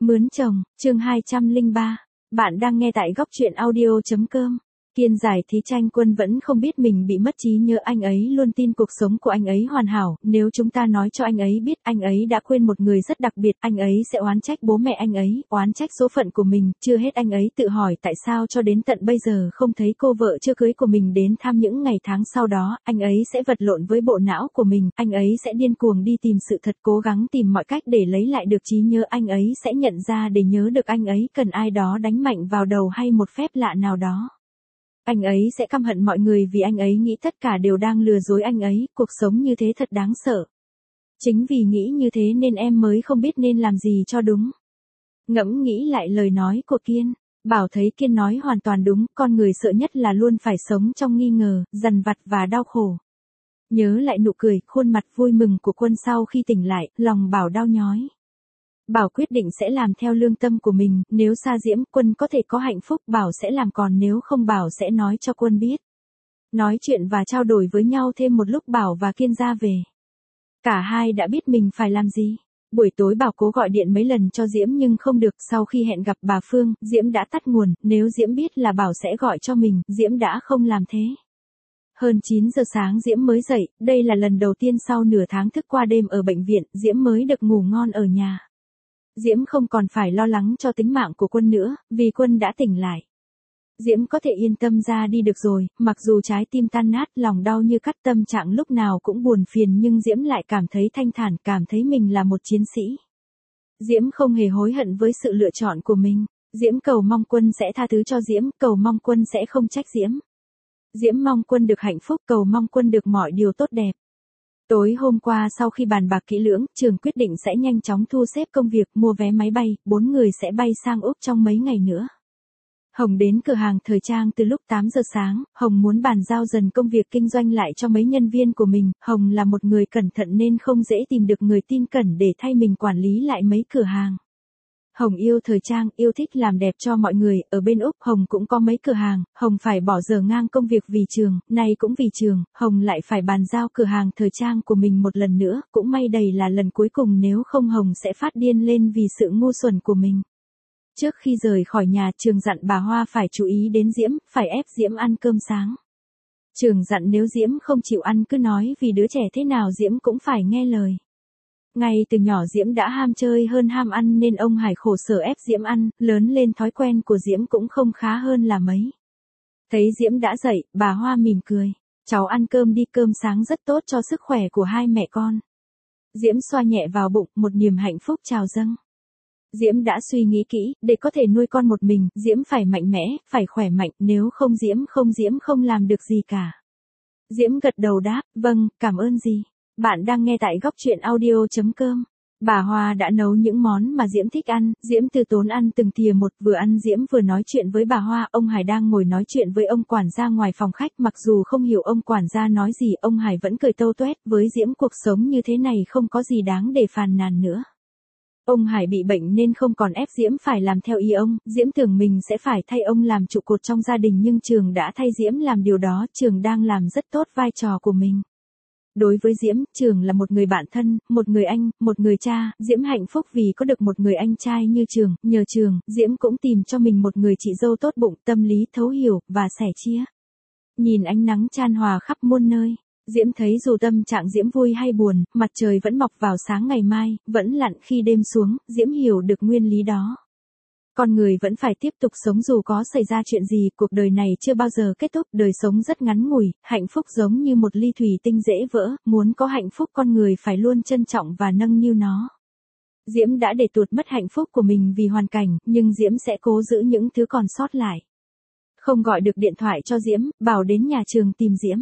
Mướn chồng, chương 203. Bạn đang nghe tại góc truyện audio.com. Kiên giải thí Tranh Quân vẫn không biết mình bị mất trí nhớ, anh ấy luôn tin cuộc sống của anh ấy hoàn hảo, nếu chúng ta nói cho anh ấy biết anh ấy đã quên một người rất đặc biệt, anh ấy sẽ oán trách bố mẹ anh ấy, oán trách số phận của mình, chưa hết anh ấy tự hỏi tại sao cho đến tận bây giờ không thấy cô vợ chưa cưới của mình đến thăm những ngày tháng sau đó, anh ấy sẽ vật lộn với bộ não của mình, anh ấy sẽ điên cuồng đi tìm sự thật, cố gắng tìm mọi cách để lấy lại được trí nhớ, anh ấy sẽ nhận ra để nhớ được anh ấy cần ai đó đánh mạnh vào đầu hay một phép lạ nào đó. Anh ấy sẽ căm hận mọi người vì anh ấy nghĩ tất cả đều đang lừa dối anh ấy, cuộc sống như thế thật đáng sợ. Chính vì nghĩ như thế nên em mới không biết nên làm gì cho đúng. Ngẫm nghĩ lại lời nói của Kiên, Bảo thấy Kiên nói hoàn toàn đúng, con người sợ nhất là luôn phải sống trong nghi ngờ, dằn vặt và đau khổ. Nhớ lại nụ cười, khuôn mặt vui mừng của Quân sau khi tỉnh lại, lòng Bảo đau nhói. Bảo quyết định sẽ làm theo lương tâm của mình, nếu xa Diễm, Quân có thể có hạnh phúc, Bảo sẽ làm, còn nếu không Bảo sẽ nói cho Quân biết. Nói chuyện và trao đổi với nhau thêm một lúc, Bảo và Kiên ra về. Cả hai đã biết mình phải làm gì. Buổi tối Bảo cố gọi điện mấy lần cho Diễm nhưng không được, sau khi hẹn gặp bà Phương, Diễm đã tắt nguồn, nếu Diễm biết là Bảo sẽ gọi cho mình, Diễm đã không làm thế. Hơn 9 giờ sáng Diễm mới dậy, đây là lần đầu tiên sau nửa tháng thức qua đêm ở bệnh viện, Diễm mới được ngủ ngon ở nhà. Diễm không còn phải lo lắng cho tính mạng của Quân nữa, vì Quân đã tỉnh lại. Diễm có thể yên tâm ra đi được rồi, mặc dù trái tim tan nát, lòng đau như cắt, tâm trạng lúc nào cũng buồn phiền nhưng Diễm lại cảm thấy thanh thản, cảm thấy mình là một chiến sĩ. Diễm không hề hối hận với sự lựa chọn của mình. Diễm cầu mong Quân sẽ tha thứ cho Diễm, cầu mong Quân sẽ không trách Diễm. Diễm mong Quân được hạnh phúc, cầu mong Quân được mọi điều tốt đẹp. Tối hôm qua sau khi bàn bạc kỹ lưỡng, Trường quyết định sẽ nhanh chóng thu xếp công việc, mua vé máy bay, 4 người sẽ bay sang Úc trong mấy ngày nữa. Hồng đến cửa hàng thời trang từ lúc 8 giờ sáng, Hồng muốn bàn giao dần công việc kinh doanh lại cho mấy nhân viên của mình, Hồng là một người cẩn thận nên không dễ tìm được người tin cẩn để thay mình quản lý lại mấy cửa hàng. Hồng yêu thời trang, yêu thích làm đẹp cho mọi người, ở bên Úc Hồng cũng có mấy cửa hàng, Hồng phải bỏ giờ ngang công việc vì Trường, nay cũng vì Trường, Hồng lại phải bàn giao cửa hàng thời trang của mình một lần nữa, cũng may đây là lần cuối cùng, nếu không Hồng sẽ phát điên lên vì sự ngu xuẩn của mình. Trước khi rời khỏi nhà, Trường dặn bà Hoa phải chú ý đến Diễm, phải ép Diễm ăn cơm sáng. Trường dặn nếu Diễm không chịu ăn cứ nói, vì đứa trẻ thế nào Diễm cũng phải nghe lời. Ngay từ nhỏ Diễm đã ham chơi hơn ham ăn nên ông Hải khổ sở ép Diễm ăn, lớn lên thói quen của Diễm cũng không khá hơn là mấy. Thấy Diễm đã dậy, bà Hoa mỉm cười. Cháu ăn cơm đi, cơm sáng rất tốt cho sức khỏe của hai mẹ con. Diễm xoa nhẹ vào bụng, một niềm hạnh phúc trào dâng. Diễm đã suy nghĩ kỹ, để có thể nuôi con một mình, Diễm phải mạnh mẽ, phải khỏe mạnh, nếu không Diễm không làm được gì cả. Diễm gật đầu đáp, vâng, cảm ơn dì. Bạn đang nghe tại góc truyện audio.com. Bà Hoa đã nấu những món mà Diễm thích ăn, Diễm từ tốn ăn từng thìa một, vừa ăn Diễm vừa nói chuyện với bà Hoa. Ông Hải đang ngồi nói chuyện với ông quản gia ngoài phòng khách, mặc dù không hiểu ông quản gia nói gì, ông Hải vẫn cười tâu tuét với Diễm, cuộc sống như thế này không có gì đáng để phàn nàn nữa. Ông Hải bị bệnh nên không còn ép Diễm phải làm theo ý ông, Diễm tưởng mình sẽ phải thay ông làm trụ cột trong gia đình nhưng Trường đã thay Diễm làm điều đó, Trường đang làm rất tốt vai trò của mình. Đối với Diễm, Trường là một người bạn thân, một người anh, một người cha, Diễm hạnh phúc vì có được một người anh trai như Trường, nhờ Trường, Diễm cũng tìm cho mình một người chị dâu tốt bụng, tâm lý thấu hiểu, và sẻ chia. Nhìn ánh nắng chan hòa khắp muôn nơi, Diễm thấy dù tâm trạng Diễm vui hay buồn, mặt trời vẫn mọc vào sáng ngày mai, vẫn lặn khi đêm xuống, Diễm hiểu được nguyên lý đó. Con người vẫn phải tiếp tục sống dù có xảy ra chuyện gì, cuộc đời này chưa bao giờ kết thúc, đời sống rất ngắn ngủi, hạnh phúc giống như một ly thủy tinh dễ vỡ, muốn có hạnh phúc con người phải luôn trân trọng và nâng niu nó. Diễm đã để tuột mất hạnh phúc của mình vì hoàn cảnh, nhưng Diễm sẽ cố giữ những thứ còn sót lại. Không gọi được điện thoại cho Diễm, Bảo đến nhà Trường tìm Diễm.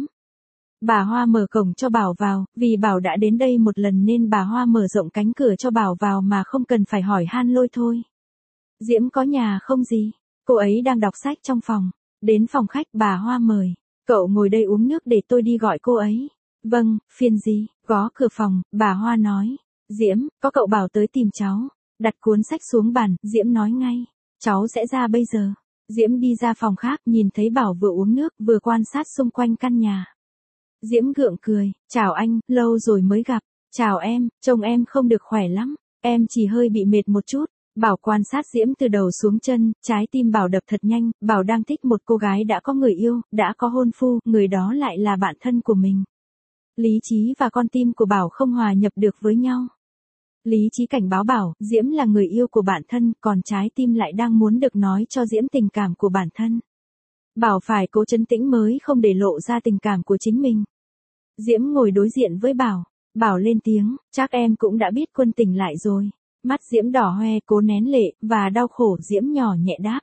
Bà Hoa mở cổng cho Bảo vào, vì Bảo đã đến đây một lần nên bà Hoa mở rộng cánh cửa cho Bảo vào mà không cần phải hỏi han lôi thôi. Diễm có nhà không gì? Cô ấy đang đọc sách trong phòng. Đến phòng khách bà Hoa mời. Cậu ngồi đây uống nước để tôi đi gọi cô ấy. Vâng, phiền gì? Gõ cửa phòng, bà Hoa nói. Diễm, có cậu Bảo tới tìm cháu. Đặt cuốn sách xuống bàn, Diễm nói ngay. Cháu sẽ ra bây giờ. Diễm đi ra phòng khác, nhìn thấy Bảo vừa uống nước, vừa quan sát xung quanh căn nhà. Diễm gượng cười. Chào anh, lâu rồi mới gặp. Chào em, trông em không được khỏe lắm. Em chỉ hơi bị mệt một chút. Bảo quan sát Diễm từ đầu xuống chân, trái tim Bảo đập thật nhanh, Bảo đang thích một cô gái đã có người yêu, đã có hôn phu, người đó lại là bạn thân của mình. Lý trí và con tim của Bảo không hòa nhập được với nhau. Lý trí cảnh báo Bảo, Diễm là người yêu của bản thân, còn trái tim lại đang muốn được nói cho Diễm tình cảm của bản thân. Bảo phải cố trấn tĩnh mới không để lộ ra tình cảm của chính mình. Diễm ngồi đối diện với Bảo. Bảo lên tiếng, chắc em cũng đã biết Quân tỉnh lại rồi. Mắt Diễm đỏ hoe cố nén lệ, và đau khổ Diễm nhỏ nhẹ đáp.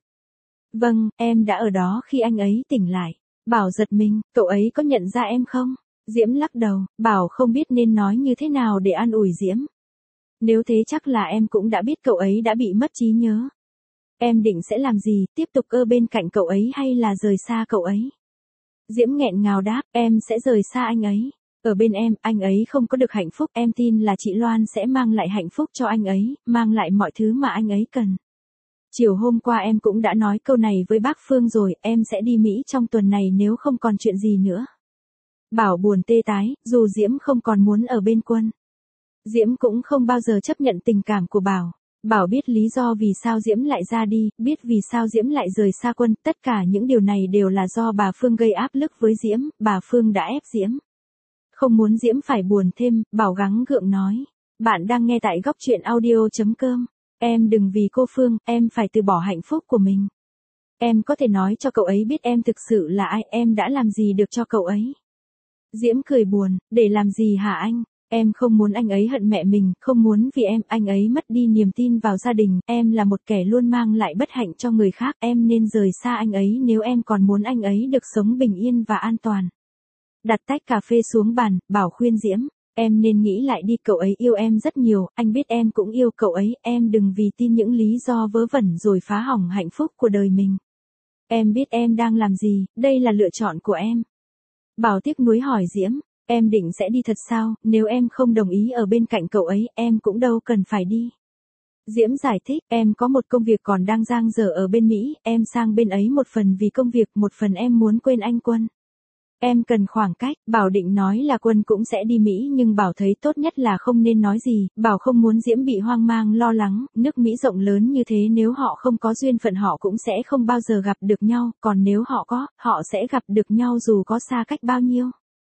Vâng, em đã ở đó khi anh ấy tỉnh lại. Bảo giật mình, cậu ấy có nhận ra em không? Diễm lắc đầu, Bảo không biết nên nói như thế nào để an ủi Diễm. Nếu thế chắc là em cũng đã biết cậu ấy đã bị mất trí nhớ. Em định sẽ làm gì, tiếp tục ở bên cạnh cậu ấy hay là rời xa cậu ấy? Diễm nghẹn ngào đáp, em sẽ rời xa anh ấy. Ở bên em, anh ấy không có được hạnh phúc, em tin là chị Loan sẽ mang lại hạnh phúc cho anh ấy, mang lại mọi thứ mà anh ấy cần. Chiều hôm qua em cũng đã nói câu này với bác Phương rồi, em sẽ đi Mỹ trong tuần này nếu không còn chuyện gì nữa. Bảo buồn tê tái, dù Diễm không còn muốn ở bên Quân. Diễm cũng không bao giờ chấp nhận tình cảm của Bảo. Bảo biết lý do vì sao Diễm lại ra đi, biết vì sao Diễm lại rời xa Quân, tất cả những điều này đều là do bà Phương gây áp lực với Diễm, bà Phương đã ép Diễm. Không muốn Diễm phải buồn thêm, Bảo gắng gượng nói. Bạn đang nghe tại góc truyện audio.com. Em đừng vì cô Phương, em phải từ bỏ hạnh phúc của mình. Em có thể nói cho cậu ấy biết em thực sự là ai, em đã làm gì được cho cậu ấy. Diễm cười buồn, để làm gì hả anh? Em không muốn anh ấy hận mẹ mình, không muốn vì em, anh ấy mất đi niềm tin vào gia đình, em là một kẻ luôn mang lại bất hạnh cho người khác, em nên rời xa anh ấy nếu em còn muốn anh ấy được sống bình yên và an toàn. Đặt tách cà phê xuống bàn, Bảo khuyên Diễm, em nên nghĩ lại đi, cậu ấy yêu em rất nhiều, anh biết em cũng yêu cậu ấy, em đừng vì tin những lý do vớ vẩn rồi phá hỏng hạnh phúc của đời mình. Em biết em đang làm gì, đây là lựa chọn của em. Bảo tiếc nuối hỏi Diễm, em định sẽ đi thật sao, nếu em không đồng ý ở bên cạnh cậu ấy, em cũng đâu cần phải đi. Diễm giải thích, em có một công việc còn đang dang dở ở bên Mỹ, em sang bên ấy một phần vì công việc, một phần em muốn quên anh Quân. Em cần khoảng cách, Bảo định nói là Quân cũng sẽ đi Mỹ nhưng Bảo thấy tốt nhất là không nên nói gì, Bảo không muốn Diễm bị hoang mang lo lắng, nước Mỹ rộng lớn như thế nếu họ không có duyên phận họ cũng sẽ không bao giờ gặp được nhau, còn nếu họ có, họ sẽ gặp được nhau dù có xa cách bao nhiêu.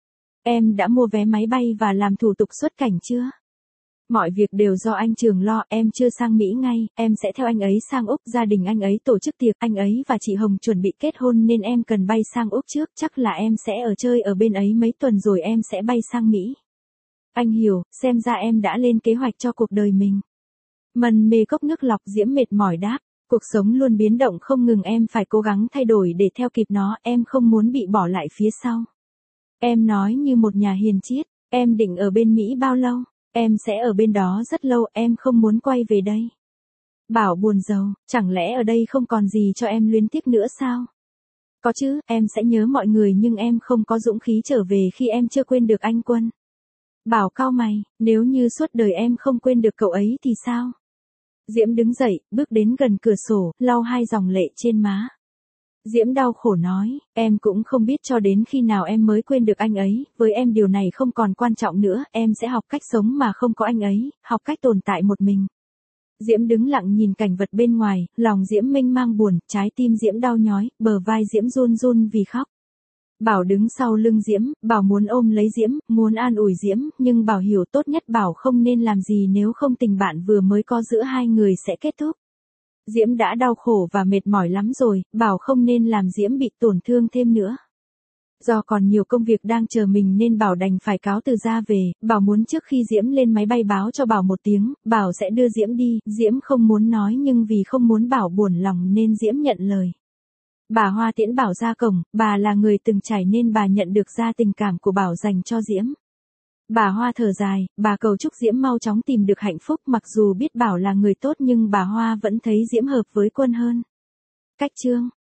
Em đã mua vé máy bay và làm thủ tục xuất cảnh chưa? Mọi việc đều do anh Trường lo, em chưa sang Mỹ ngay, em sẽ theo anh ấy sang Úc, gia đình anh ấy tổ chức tiệc, anh ấy và chị Hồng chuẩn bị kết hôn nên em cần bay sang Úc trước, chắc là em sẽ ở chơi ở bên ấy mấy tuần rồi em sẽ bay sang Mỹ. Anh hiểu, xem ra em đã lên kế hoạch cho cuộc đời mình. Mân mê cốc nước lọc, Diễm mệt mỏi đáp, cuộc sống luôn biến động không ngừng, em phải cố gắng thay đổi để theo kịp nó, em không muốn bị bỏ lại phía sau. Em nói như một nhà hiền triết, em định ở bên Mỹ bao lâu? Em sẽ ở bên đó rất lâu, em không muốn quay về đây. Bảo buồn rầu, chẳng lẽ ở đây không còn gì cho em luyến tiếc nữa sao? Có chứ, em sẽ nhớ mọi người nhưng em không có dũng khí trở về khi em chưa quên được anh Quân. Bảo cau mày, nếu như suốt đời em không quên được cậu ấy thì sao? Diễm đứng dậy, bước đến gần cửa sổ, lau hai dòng lệ trên má. Diễm đau khổ nói, em cũng không biết cho đến khi nào em mới quên được anh ấy, với em điều này không còn quan trọng nữa, em sẽ học cách sống mà không có anh ấy, học cách tồn tại một mình. Diễm đứng lặng nhìn cảnh vật bên ngoài, lòng Diễm mênh mang buồn, trái tim Diễm đau nhói, bờ vai Diễm run run vì khóc. Bảo đứng sau lưng Diễm, Bảo muốn ôm lấy Diễm, muốn an ủi Diễm, nhưng Bảo hiểu tốt nhất Bảo không nên làm gì nếu không tình bạn vừa mới có giữa hai người sẽ kết thúc. Diễm đã đau khổ và mệt mỏi lắm rồi, Bảo không nên làm Diễm bị tổn thương thêm nữa. Do còn nhiều công việc đang chờ mình nên Bảo đành phải cáo từ ra về, Bảo muốn trước khi Diễm lên máy bay báo cho Bảo một tiếng, Bảo sẽ đưa Diễm đi, Diễm không muốn nói nhưng vì không muốn Bảo buồn lòng nên Diễm nhận lời. Bà Hoa tiễn Bảo ra cổng, bà là người từng trải nên bà nhận được ra tình cảm của Bảo dành cho Diễm. Bà Hoa thở dài, bà cầu chúc Diễm mau chóng tìm được hạnh phúc, mặc dù biết Bảo là người tốt nhưng bà Hoa vẫn thấy Diễm hợp với Quân hơn. Cách chương